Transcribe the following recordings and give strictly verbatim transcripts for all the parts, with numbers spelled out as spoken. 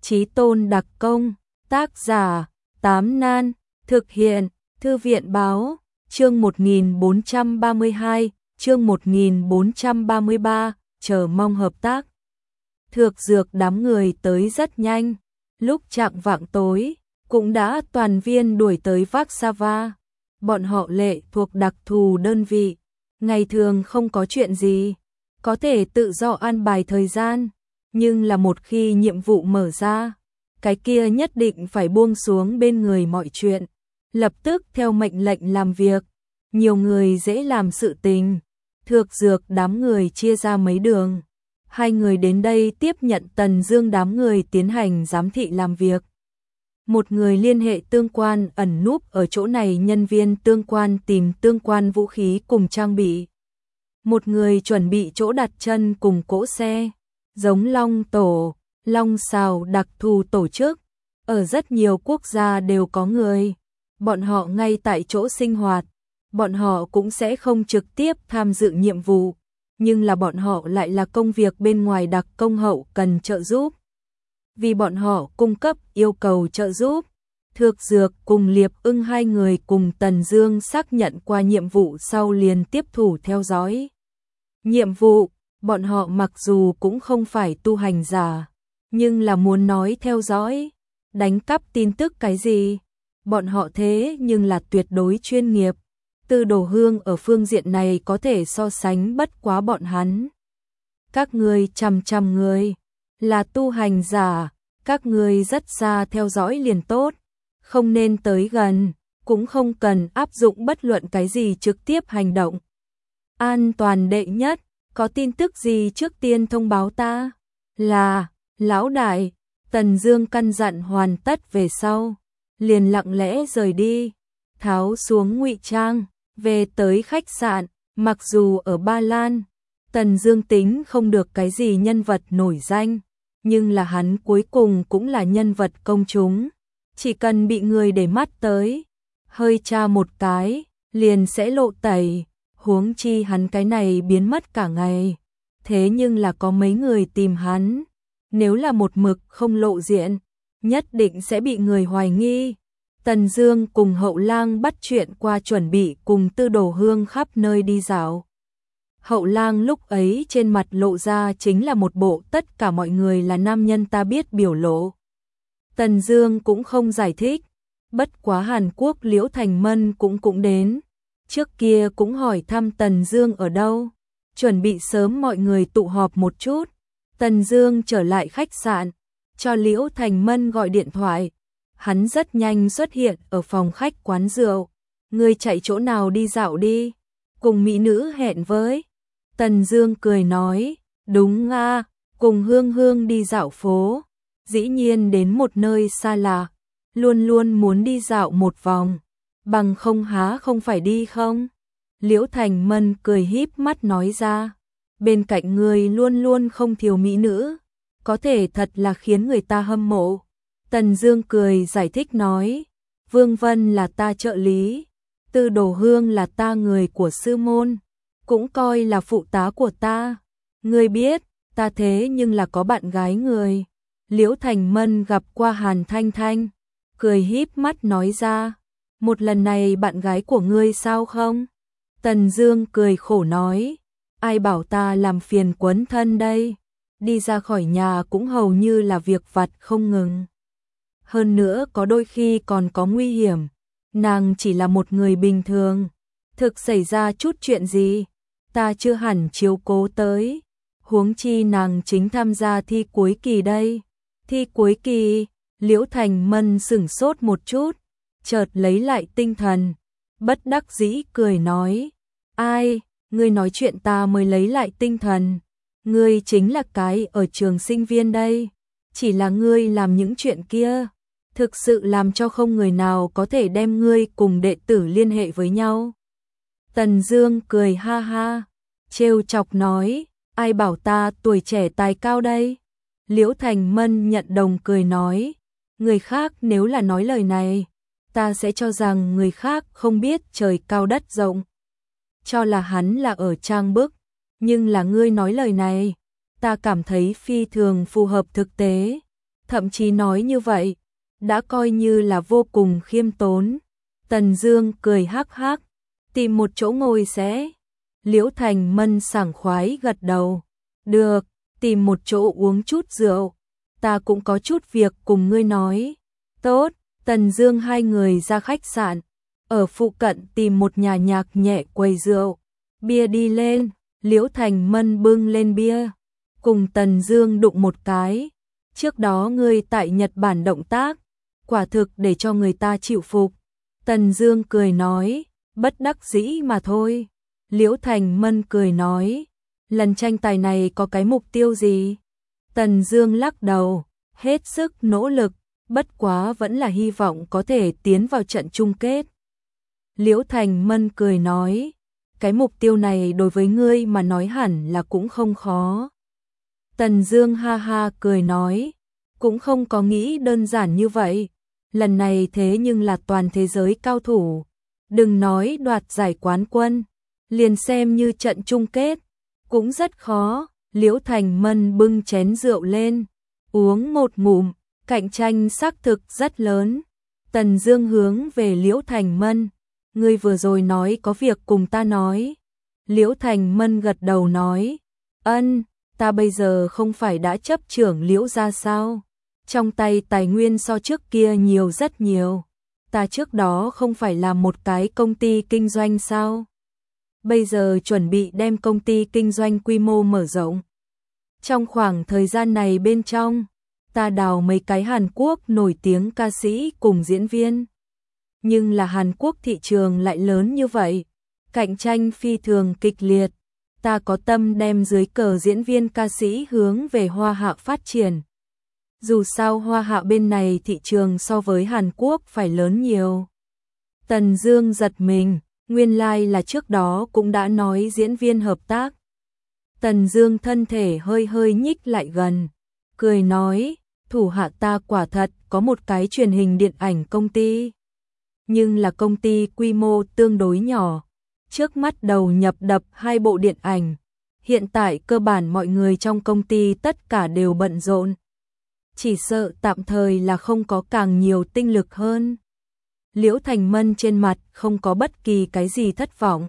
Chí tôn đặc công, tác giả, Tám Nan, thực hiện, Thư viện báo, chương một nghìn bốn trăm ba mươi hai, chương một nghìn bốn trăm ba mươi ba, chờ mong hợp tác. Thược dược đám người tới rất nhanh, lúc chạng vạng tối, cũng đã toàn viên đuổi tới Vác-Sa-va. Bọn họ lệ thuộc đặc thù đơn vị, ngày thường không có chuyện gì, có thể tự do an bài thời gian, nhưng là một khi nhiệm vụ mở ra, cái kia nhất định phải buông xuống bên người mọi chuyện, lập tức theo mệnh lệnh làm việc. Nhiều người dễ làm sự tình, thược dược đám người chia ra mấy đường. Hai người đến đây tiếp nhận Tần Dương đám người tiến hành giám thị làm việc. Một người liên hệ tương quan ẩn núp ở chỗ này, nhân viên tương quan tìm tương quan vũ khí cùng trang bị. Một người chuẩn bị chỗ đặt chân cùng cỗ xe, giống Long Tổ, Long Sào đặc thù tổ chức. Ở rất nhiều quốc gia đều có người, bọn họ ngay tại chỗ sinh hoạt, bọn họ cũng sẽ không trực tiếp tham dự nhiệm vụ, nhưng là bọn họ lại là công việc bên ngoài đặc công hậu cần trợ giúp. Vì bọn họ cung cấp yêu cầu trợ giúp, Thược Dược cùng Liệp Ưng hai người cùng Tần Dương xác nhận qua nhiệm vụ sau liền tiếp thủ theo dõi. Nhiệm vụ, bọn họ mặc dù cũng không phải tu hành giả, nhưng là muốn nói theo dõi, đánh cắp tin tức cái gì, bọn họ thế nhưng là tuyệt đối chuyên nghiệp. Tư Đồ Hương ở phương diện này có thể so sánh bất quá bọn hắn. Các ngươi trăm trăm người là tu hành giả, các ngươi rất xa theo dõi liền tốt, không nên tới gần, cũng không cần áp dụng bất luận cái gì trực tiếp hành động. An toàn đệ nhất, có tin tức gì trước tiên thông báo ta. Là, lão đại. Tần Dương căn dặn hoàn tất về sau, liền lặng lẽ rời đi, tháo xuống ngụy trang, về tới khách sạn. Mặc dù ở Ba Lan, Tần Dương tính không được cái gì nhân vật nổi danh, nhưng là hắn cuối cùng cũng là nhân vật công chúng, chỉ cần bị người để mắt tới, hơi tra một cái, liền sẽ lộ tẩy, huống chi hắn cái này biến mất cả ngày. Thế nhưng là có mấy người tìm hắn, nếu là một mực không lộ diện, nhất định sẽ bị người hoài nghi. Tần Dương cùng Hậu Lang bắt chuyện qua, chuẩn bị cùng Tư Đồ Hương khắp nơi đi dạo. Hậu Lang lúc ấy trên mặt lộ ra chính là một bộ tất cả mọi người là nam nhân ta biết biểu lộ. Tần Dương cũng không giải thích, bất quá Hàn Quốc Liễu Thành Mân cũng cũng đến, trước kia cũng hỏi thăm Tần Dương ở đâu, chuẩn bị sớm mọi người tụ họp một chút. Tần Dương trở lại khách sạn, cho Liễu Thành Mân gọi điện thoại. Hắn rất nhanh xuất hiện ở phòng khách quán rượu. Ngươi chạy chỗ nào đi dạo đi, cùng mỹ nữ hẹn với. Tần Dương cười nói, đúng a, cùng Hương Hương đi dạo phố. Dĩ nhiên đến một nơi xa lạ, luôn luôn muốn đi dạo một vòng, bằng không há không phải đi không? Liễu Thành Mân cười híp mắt nói ra, bên cạnh ngươi luôn luôn không thiếu mỹ nữ, có thể thật là khiến người ta hâm mộ. Tần Dương cười giải thích nói, Vương Vân là ta trợ lý, Tư Đồ Hương là ta người của sư môn, cũng coi là phụ tá của ta. Ngươi biết, ta thế nhưng là có bạn gái người. Liễu Thành Mân gặp qua Hàn Thanh Thanh, cười híp mắt nói ra, một lần này bạn gái của ngươi sao không? Tần Dương cười khổ nói, ai bảo ta làm phiền quấn thân đây, đi ra khỏi nhà cũng hầu như là việc vặt không ngừng. Hơn nữa có đôi khi còn có nguy hiểm, nàng chỉ là một người bình thường, thực xảy ra chút chuyện gì, ta chưa hẳn chiếu cố tới, huống chi nàng chính tham gia thi cuối kỳ đây. Thi cuối kỳ? Liễu Thành Mân sửng sốt một chút, chợt lấy lại tinh thần, bất đắc dĩ cười nói, ai, ngươi nói chuyện ta mới lấy lại tinh thần, ngươi chính là cái ở trường sinh viên đây, chỉ là ngươi làm những chuyện kia, thực sự làm cho không người nào có thể đem ngươi cùng đệ tử liên hệ với nhau. Tần Dương cười ha ha, trêu chọc nói, ai bảo ta tuổi trẻ tài cao đây? Liễu Thành Mân nhận đồng cười nói, người khác nếu là nói lời này, ta sẽ cho rằng người khác không biết trời cao đất rộng, cho là hắn là ở trang bức, nhưng là ngươi nói lời này, ta cảm thấy phi thường phù hợp thực tế. thậm chí nói như vậy, đã coi như là vô cùng khiêm tốn. Tần Dương cười hắc hắc, tìm một chỗ ngồi sẽ. Liễu Thành Mân sảng khoái gật đầu. Được, tìm một chỗ uống chút rượu. Ta cũng có chút việc cùng ngươi nói. Tốt, Tần Dương hai người ra khách sạn. Ở phụ cận tìm một nhà nhạc nhẹ quầy rượu. Bia đi lên, Liễu Thành Mân bưng lên bia. Cùng Tần Dương đụng một cái. Trước đó ngươi tại Nhật Bản động tác, quả thực để cho người ta chịu phục. Tần Dương cười nói, bất đắc dĩ mà thôi. Liễu Thành Mân cười nói, lần tranh tài này có cái mục tiêu gì? Tần Dương lắc đầu, hết sức nỗ lực, bất quá vẫn là hy vọng có thể tiến vào trận chung kết. Liễu Thành Mân cười nói, cái mục tiêu này đối với ngươi mà nói hẳn là cũng không khó. Tần Dương ha ha cười nói, cũng không có nghĩ đơn giản như vậy. Lần này thế nhưng là toàn thế giới cao thủ. Đừng nói đoạt giải quán quân, liền xem như trận chung kết, cũng rất khó. Liễu Thành Mân bưng chén rượu lên, uống một ngụm, cạnh tranh xác thực rất lớn. Tần Dương hướng về Liễu Thành Mân, ngươi vừa rồi nói có việc cùng ta nói. Liễu Thành Mân gật đầu nói, ân, ta bây giờ không phải đã chấp trưởng Liễu gia sao? Trong tay tài nguyên so trước kia nhiều rất nhiều. Ta trước đó không phải làm một cái công ty kinh doanh sao? Bây giờ chuẩn bị đem công ty kinh doanh quy mô mở rộng. Trong khoảng thời gian này bên trong, ta đào mấy cái Hàn Quốc nổi tiếng ca sĩ cùng diễn viên. Nhưng là Hàn Quốc thị trường lại lớn như vậy, cạnh tranh phi thường kịch liệt. Ta có tâm đem dưới cờ diễn viên ca sĩ hướng về Hoa Hạ phát triển. Dù sao Hoa Hạ bên này thị trường so với Hàn Quốc phải lớn nhiều. Tần Dương giật mình, nguyên lai like là trước đó cũng đã nói diễn viên hợp tác. Tần Dương thân thể hơi hơi nhích lại gần, cười nói, thủ hạ ta quả thật có một cái truyền hình điện ảnh công ty. Nhưng là công ty quy mô tương đối nhỏ, trước mắt đầu nhập đập hai bộ điện ảnh. Hiện tại cơ bản mọi người trong công ty tất cả đều bận rộn. Chỉ sợ tạm thời là không có càng nhiều tinh lực hơn. Liễu Thành Mân trên mặt không có bất kỳ cái gì thất vọng.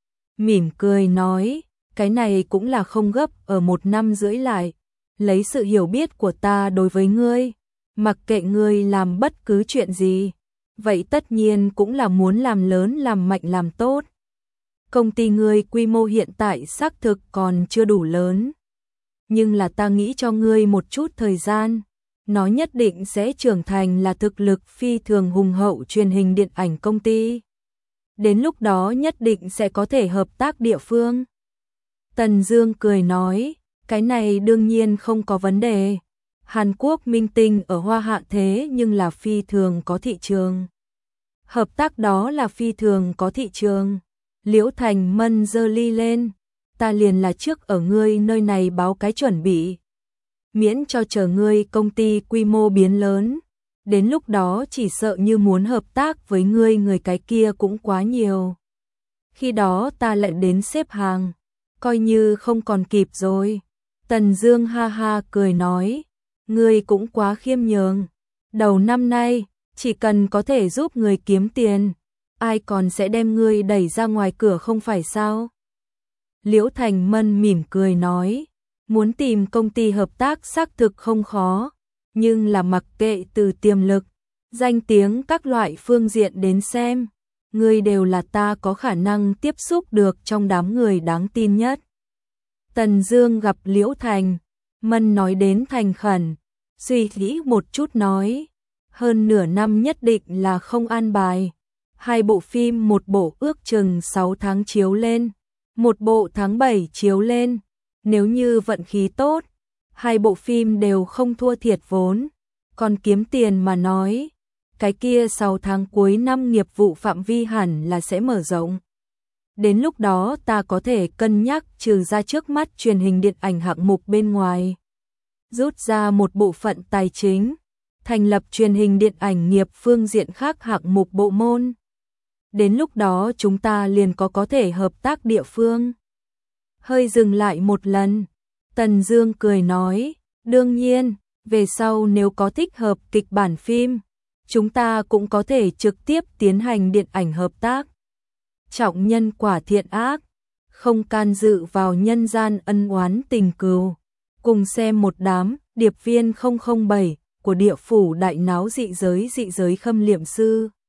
Mỉm cười nói, cái này cũng là không gấp ở một năm rưỡi lại. Lấy sự hiểu biết của ta đối với ngươi, mặc kệ ngươi làm bất cứ chuyện gì, vậy tất nhiên cũng là muốn làm lớn làm mạnh làm tốt. Công ty ngươi quy mô hiện tại xác thực còn chưa đủ lớn. Nhưng là ta nghĩ cho ngươi một chút thời gian. Nó nhất định sẽ trưởng thành là thực lực phi thường hùng hậu truyền hình điện ảnh công ty. Đến lúc đó nhất định sẽ có thể hợp tác địa phương. Tần Dương cười nói, cái này đương nhiên không có vấn đề. Hàn Quốc minh tinh ở Hoa Hạ thế nhưng là phi thường có thị trường. Hợp tác đó là phi thường có thị trường. Liễu Thành Mân giơ ly lên, ta liền là trước ở ngươi nơi này báo cái chuẩn bị. Miễn cho chờ ngươi công ty quy mô biến lớn, đến lúc đó chỉ sợ như muốn hợp tác với ngươi người cái kia cũng quá nhiều. Khi đó ta lại đến xếp hàng, coi như không còn kịp rồi. Tần Dương ha ha cười nói, ngươi cũng quá khiêm nhường. Đầu năm nay, chỉ cần có thể giúp người kiếm tiền, ai còn sẽ đem ngươi đẩy ra ngoài cửa không phải sao? Liễu Thành Mân mỉm cười nói, muốn tìm công ty hợp tác xác thực không khó, nhưng là mặc kệ từ tiềm lực, danh tiếng các loại phương diện đến xem, ngươi đều là ta có khả năng tiếp xúc được trong đám người đáng tin nhất. Tần Dương gặp Liễu Thành Mân nói đến thành khẩn, suy nghĩ một chút nói, hơn nửa năm nhất định là không an bài. Hai bộ phim, một bộ ước chừng sáu tháng chiếu lên, một bộ tháng bảy chiếu lên. Nếu như vận khí tốt, hai bộ phim đều không thua thiệt vốn. Còn kiếm tiền mà nói, cái kia sáu tháng cuối năm nghiệp vụ phạm vi hẳn là sẽ mở rộng. Đến lúc đó ta có thể cân nhắc trừ ra trước mắt truyền hình điện ảnh hạng mục bên ngoài, rút ra một bộ phận tài chính, thành lập truyền hình điện ảnh nghiệp phương diện khác hạng mục bộ môn. Đến lúc đó chúng ta liền có có thể hợp tác địa phương. Hơi dừng lại một lần, Tần Dương cười nói, đương nhiên, Về sau nếu có thích hợp kịch bản phim, chúng ta cũng có thể trực tiếp tiến hành điện ảnh hợp tác. Trọng nhân quả thiện ác, không can dự vào nhân gian ân oán tình cừu. Cùng xem một đám điệp viên không không bảy của địa phủ đại náo dị giới dị giới Khâm Liệm Sư.